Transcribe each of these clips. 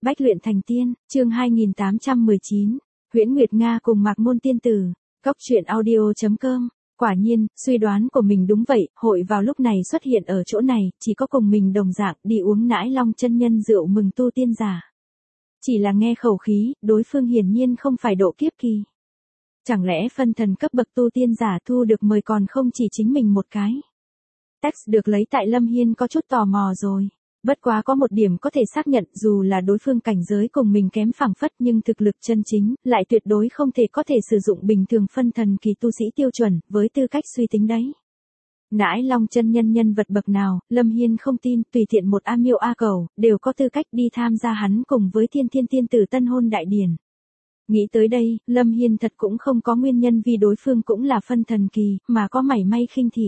Bách luyện thành tiên, chương 2819, Huyễn Nguyệt Nga cùng Mạc Môn Tiên Tử, Cốc truyện audio.com. Quả nhiên, suy đoán của mình đúng vậy, hội vào lúc này xuất hiện ở chỗ này, chỉ có cùng mình đồng dạng đi uống nãi long chân nhân rượu mừng tu tiên giả. Chỉ là nghe khẩu khí, đối phương hiển nhiên không phải độ kiếp kỳ. Chẳng lẽ phân thần cấp bậc tu tiên giả thu được mời còn không chỉ chính mình một cái. Text được lấy tại Lâm Hiên có chút tò mò rồi. Bất quá có một điểm có thể xác nhận dù là đối phương cảnh giới cùng mình kém phảng phất nhưng thực lực chân chính lại tuyệt đối không thể có thể sử dụng bình thường phân thần kỳ tu sĩ tiêu chuẩn với tư cách suy tính đấy. Nãi long chân nhân nhân vật bậc nào, Lâm Hiên không tin tùy tiện một A Miêu A Cầu đều có tư cách đi tham gia hắn cùng với Thiên Thiên Tiên Tử tân hôn đại điển. Nghĩ tới đây, Lâm Hiên thật cũng không có nguyên nhân vì đối phương cũng là phân thần kỳ mà có mảy may khinh thị.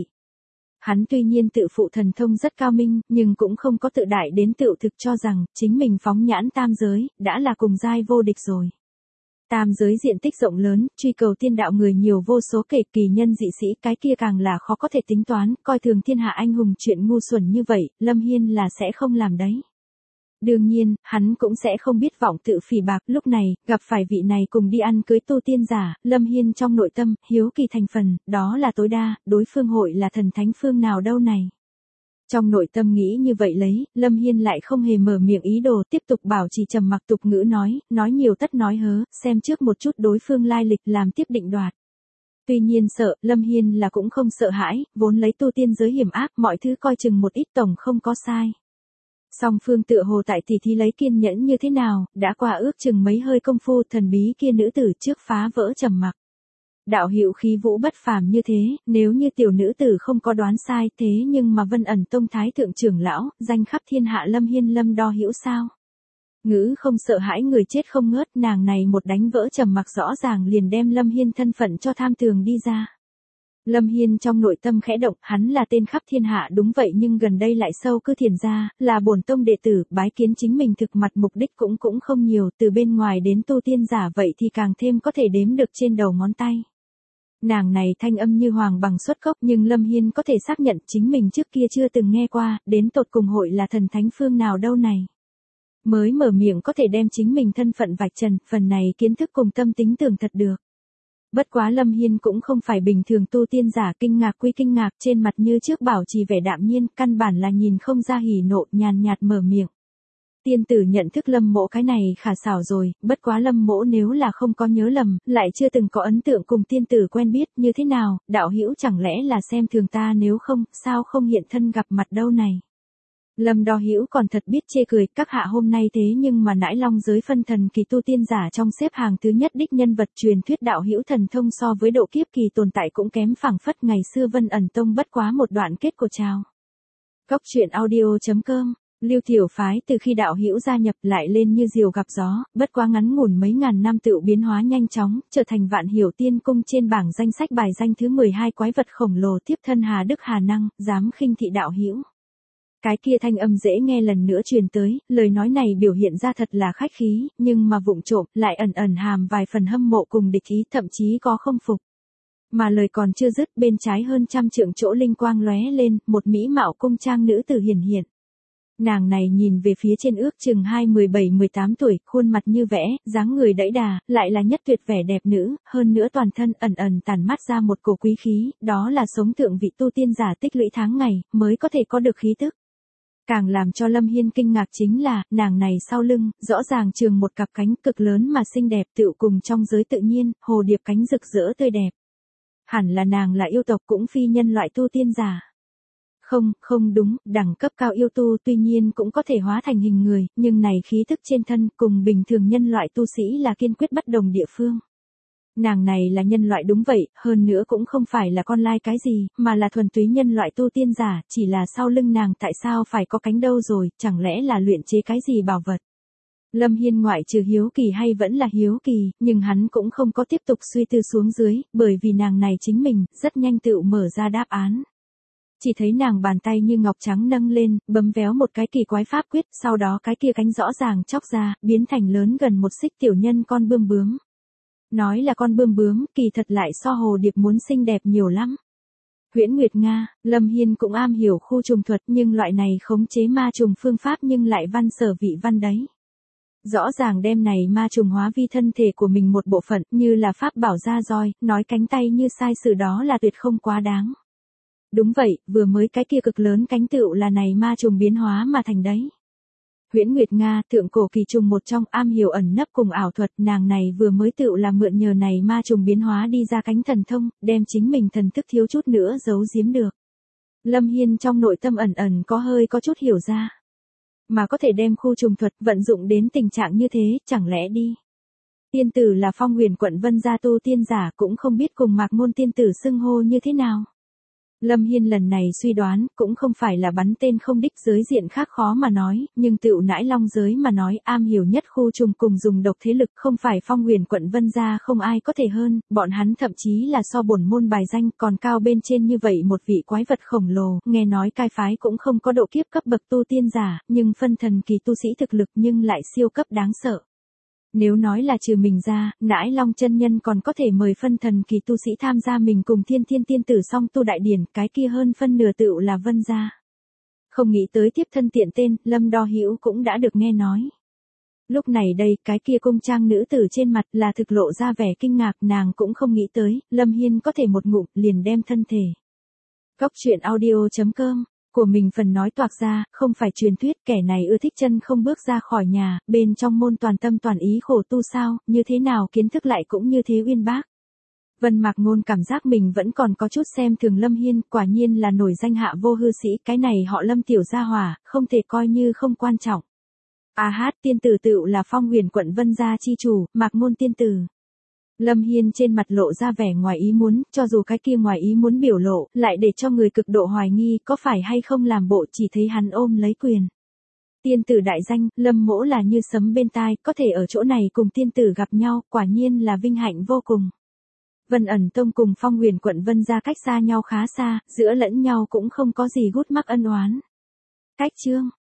Hắn tuy nhiên tự phụ thần thông rất cao minh, nhưng cũng không có tự đại đến tự thực cho rằng, chính mình phóng nhãn tam giới, đã là cùng giai vô địch rồi. Tam giới diện tích rộng lớn, truy cầu tiên đạo người nhiều vô số kể kỳ nhân dị sĩ, cái kia càng là khó có thể tính toán, coi thường thiên hạ anh hùng chuyện ngu xuẩn như vậy, Lâm Hiên là sẽ không làm đấy. Đương nhiên, hắn cũng sẽ không biết vọng tự phỉ bạc, lúc này, gặp phải vị này cùng đi ăn cưới tu tiên giả, Lâm Hiên trong nội tâm, hiếu kỳ thành phần, đó là tối đa, đối phương hội là thần thánh phương nào đâu này. Trong nội tâm nghĩ như vậy lấy, Lâm Hiên lại không hề mở miệng ý đồ tiếp tục bảo trì trầm mặc tục ngữ nói nhiều tất nói hớ, xem trước một chút đối phương lai lịch làm tiếp định đoạt. Tuy nhiên sợ, Lâm Hiên là cũng không sợ hãi, vốn lấy tu tiên giới hiểm ác, mọi thứ coi chừng một ít tổng không có sai. Song phương tựa hồ tại tỷ thí lấy kiên nhẫn như thế nào, đã qua ước chừng mấy hơi công phu thần bí kia nữ tử trước phá vỡ trầm mặc. Đạo hữu khí vũ bất phàm như thế, nếu như tiểu nữ tử không có đoán sai thế nhưng mà Vân Ẩn Tông Thái Thượng trưởng lão, danh khắp thiên hạ Lâm Hiên Lâm đo hữu sao. Ngữ không sợ hãi người chết không ngớt, nàng này một đánh vỡ trầm mặc rõ ràng liền đem Lâm Hiên thân phận cho tham tường đi ra. Lâm Hiên trong nội tâm khẽ động, hắn là tên khắp thiên hạ đúng vậy nhưng gần đây lại sâu cư thiền gia, là bổn tông đệ tử, bái kiến chính mình thực mặt mục đích cũng không nhiều, từ bên ngoài đến tu tiên giả vậy thì càng thêm có thể đếm được trên đầu ngón tay. Nàng này thanh âm như hoàng bằng xuất cốc nhưng Lâm Hiên có thể xác nhận chính mình trước kia chưa từng nghe qua, đến tột cùng hội là thần thánh phương nào đâu này. Mới mở miệng có thể đem chính mình thân phận vạch trần, phần này kiến thức cùng tâm tính tưởng thật được. Bất quá Lâm Hiên cũng không phải bình thường tu tiên giả, kinh ngạc quy kinh ngạc, trên mặt như trước bảo trì vẻ đạm nhiên, căn bản là nhìn không ra hỉ nộ, nhàn nhạt mở miệng. Tiên tử nhận thức Lâm mỗ cái này khả xảo rồi, bất quá Lâm mỗ nếu là không có nhớ lầm, lại chưa từng có ấn tượng cùng tiên tử quen biết, như thế nào, đạo hữu chẳng lẽ là xem thường ta, nếu không, sao không hiện thân gặp mặt đâu này. Lâm đo hữu còn thật biết chê cười, các hạ hôm nay thế nhưng mà nãi long giới phân thần kỳ tu tiên giả trong xếp hàng thứ nhất đích nhân vật, truyền thuyết đạo hữu thần thông so với độ kiếp kỳ tồn tại cũng kém phảng phất, ngày xưa Vân Ẩn Tông bất quá một đoạn kết của chào. Cốc truyện audio.com. Lưu Tiểu phái từ khi đạo hữu gia nhập lại lên như diều gặp gió, bất quá ngắn ngủn mấy ngàn năm tựu biến hóa nhanh chóng, trở thành Vạn Hiểu Tiên Cung trên bảng danh sách bài danh thứ 12 quái vật khổng lồ tiếp thân hà đức hà năng, dám khinh thị đạo hữu. Cái kia thanh âm dễ nghe lần nữa truyền tới, lời nói này biểu hiện ra thật là khách khí, nhưng mà vụng trộm lại ẩn ẩn hàm vài phần hâm mộ cùng địch ý, thậm chí có không phục. Mà lời còn chưa dứt, bên trái hơn trăm trượng chỗ linh quang lóe lên, một mỹ mạo cung trang nữ tử hiển hiện. Nàng này nhìn về phía trên ước chừng 17-18 tuổi, khuôn mặt như vẽ, dáng người đẫy đà, lại là nhất tuyệt vẻ đẹp nữ, hơn nữa toàn thân ẩn tản mát ra một cổ quý khí, đó là sống thượng vị tu tiên giả tích lũy tháng ngày, mới có thể có được khí tức. Càng làm cho Lâm Hiên kinh ngạc chính là, nàng này sau lưng, rõ ràng trường một cặp cánh cực lớn mà xinh đẹp, tựu cùng trong giới tự nhiên, hồ điệp cánh rực rỡ tươi đẹp. Hẳn là nàng là yêu tộc cũng phi nhân loại tu tiên giả. Không đúng, đẳng cấp cao yêu tu tuy nhiên cũng có thể hóa thành hình người, nhưng này khí thức trên thân cùng bình thường nhân loại tu sĩ là kiên quyết bất đồng địa phương. Nàng này là nhân loại đúng vậy, hơn nữa cũng không phải là con lai cái gì, mà là thuần túy nhân loại tu tiên giả, chỉ là sau lưng nàng tại sao phải có cánh đâu rồi, chẳng lẽ là luyện chế cái gì bảo vật. Lâm Hiên ngoại trừ hiếu kỳ hay vẫn là hiếu kỳ, nhưng hắn cũng không có tiếp tục suy tư xuống dưới, bởi vì nàng này chính mình, rất nhanh tự mở ra đáp án. Chỉ thấy nàng bàn tay như ngọc trắng nâng lên, bấm véo một cái kỳ quái pháp quyết, sau đó cái kia cánh rõ ràng chóc ra, biến thành lớn gần một xích tiểu nhân con bươm bướm. Nói là con bươm bướm, kỳ thật lại so hồ điệp muốn xinh đẹp nhiều lắm. Huyễn Nguyệt Nga, Lâm Hiên cũng am hiểu khu trùng thuật nhưng loại này khống chế ma trùng phương pháp nhưng lại văn sở vị văn đấy. Rõ ràng đem này ma trùng hóa vi thân thể của mình một bộ phận, như là pháp bảo ra roi, nói cánh tay như sai sự đó là tuyệt không quá đáng. Đúng vậy, vừa mới cái kia cực lớn cánh tựu là này ma trùng biến hóa mà thành đấy. Huyễn Nguyệt Nga, thượng cổ kỳ trùng một trong, am hiểu ẩn nấp cùng ảo thuật, nàng này vừa mới tựu là mượn nhờ này ma trùng biến hóa đi ra cánh thần thông, đem chính mình thần thức thiếu chút nữa giấu giếm được. Lâm Hiên trong nội tâm ẩn ẩn có chút hiểu ra. Mà có thể đem khu trùng thuật vận dụng đến tình trạng như thế, chẳng lẽ đi. Tiên tử là Phong Huyền quận Vân gia tu tiên giả, cũng không biết cùng Mạc Môn tiên tử xưng hô như thế nào. Lâm Hiên lần này suy đoán, cũng không phải là bắn tên không đích, giới diện khác khó mà nói, nhưng tựu nãi long giới mà nói, am hiểu nhất khu trùng cùng dùng độc thế lực, không phải Phong Huyền quận Vân gia không ai có thể hơn, bọn hắn thậm chí là so bổn môn bài danh còn cao bên trên như vậy một vị quái vật khổng lồ, nghe nói cai phái cũng không có độ kiếp cấp bậc tu tiên giả, nhưng phân thần kỳ tu sĩ thực lực nhưng lại siêu cấp đáng sợ. Nếu nói là trừ mình ra, nãi long chân nhân còn có thể mời phân thần kỳ tu sĩ tham gia mình cùng thiên thiên tiên tử song tu đại điển, cái kia hơn phân nửa tựu là Vân gia. Không nghĩ tới tiếp thân tiện tên, Lâm Đo Hữu cũng đã được nghe nói. Lúc này đây, cái kia cung trang nữ tử trên mặt là thực lộ ra vẻ kinh ngạc, nàng cũng không nghĩ tới, Lâm Hiên có thể một ngụm liền đem thân thể. Góc truyện audio.com của mình phần nói toạc ra, không phải truyền thuyết, kẻ này ưa thích chân không bước ra khỏi nhà, bên trong môn toàn tâm toàn ý khổ tu sao, như thế nào kiến thức lại cũng như thế uyên bác. Vân Mạc Ngôn cảm giác mình vẫn còn có chút xem thường Lâm Hiên, quả nhiên là nổi danh hạ vô hư sĩ, cái này họ Lâm tiểu gia hỏa, không thể coi như không quan trọng. Tiên tử tựu là Phong Huyền quận Vân gia chi chủ, Mạc Môn tiên tử. Lâm Hiên trên mặt lộ ra vẻ ngoài ý muốn, cho dù cái kia ngoài ý muốn biểu lộ, lại để cho người cực độ hoài nghi có phải hay không làm bộ, chỉ thấy hắn ôm lấy quyền. Tiên tử đại danh, Lâm mỗ là như sấm bên tai, có thể ở chỗ này cùng tiên tử gặp nhau, quả nhiên là vinh hạnh vô cùng. Vân ẩn tông cùng Phong Huyền quận Vân gia cách xa nhau khá xa, giữa lẫn nhau cũng không có gì gút mắc ân oán. Cách chương